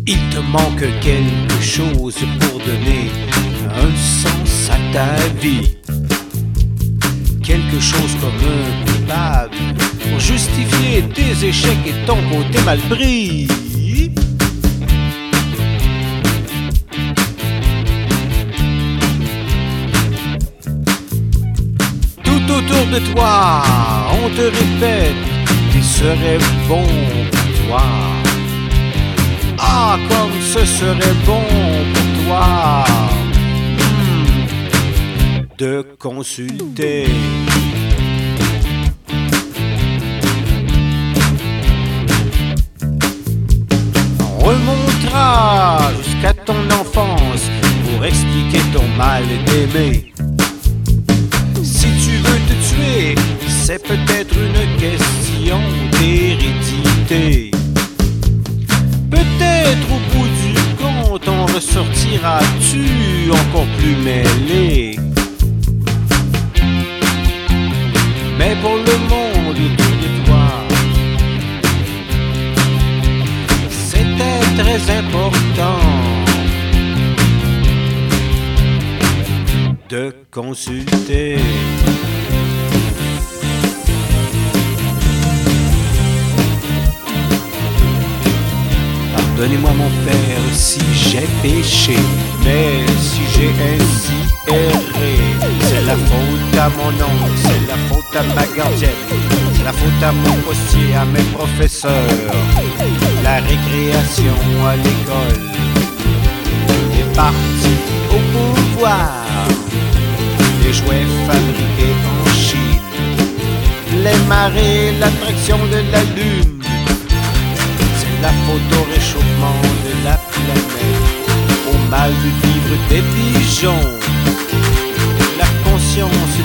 Il te manque quelque chose pour donner un sens à ta vie. Quelque chose comme un coupable pour justifier tes échecs et ton côté mal pris. Tout autour de toi, on te répète qu'il serait bon pour toi. Ah, comme ce serait bon pour toi de consulter. On remontera jusqu'à ton enfance pour expliquer ton mal d'aimer. Si tu veux te tuer, c'est peut-être une question d'hérédité. Peut-être au bout du compte, on ressortira-tu encore plus mêlé. Mais pour le monde autour de toi, c'était très important de consulter. Pardonnez-moi mon père si j'ai péché, mais si j'ai ainsi erré, c'est la faute à mon oncle, c'est la faute à ma gardienne, c'est la faute à mon postier, à mes professeurs. La récréation à l'école, les partis au pouvoir, les jouets fabriqués en Chine, les marées, l'attraction de la lune. La faute au réchauffement de la planète, au mal de vivre des pigeons, la conscience